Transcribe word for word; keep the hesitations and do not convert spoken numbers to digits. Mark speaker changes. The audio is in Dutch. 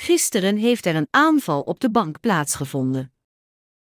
Speaker 1: Gisteren heeft er een aanval op de bank plaatsgevonden.